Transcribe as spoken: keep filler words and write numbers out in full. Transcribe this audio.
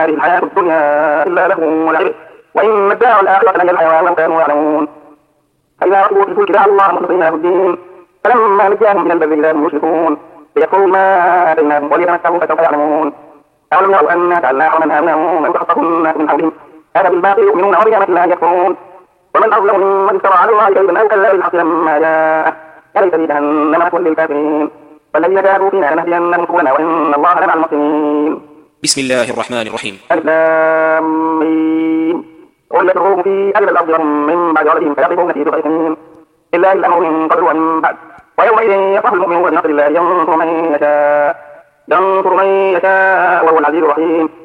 هذه الحياة الدنيا إلا لهو ولعب وإن الدار الآخرة لهي الحيوان لو كانوا يعلمون فإذا ركبوا في الفلك دعوا الله مخلصين له الدين فلما نجاهم من البر إذا هم يشركون ليكفروا ما آتيناهم وليتمتعوا فسوف يعلمون أولم يروا أنا جعلنا حرما آمنا ومن تخطفوا الناس من حولهم هذا بالباطل يؤمنون وبنعمة الله يكفرون ومن أظلم ممن افترى على الله كذبا أو كذب بالحق لما جاءه أليس في جهنم مثوى للكافرين والذين جاهدوا فينا لنهدينهم سبلنا وإن الله لمع المحسنين. بسم الله الرحمن الرحيم. ألف لام ميم غلت الروم في أهل الأرض وهم من بعد غلبهم فيغلبون في بضع سنين إلا الأمر من قبل ومن بعد ويومئذ يفرح المؤمنون بنصر الله ينصر من يشاء ينصر من يشاء وهو العزيز الرحيم.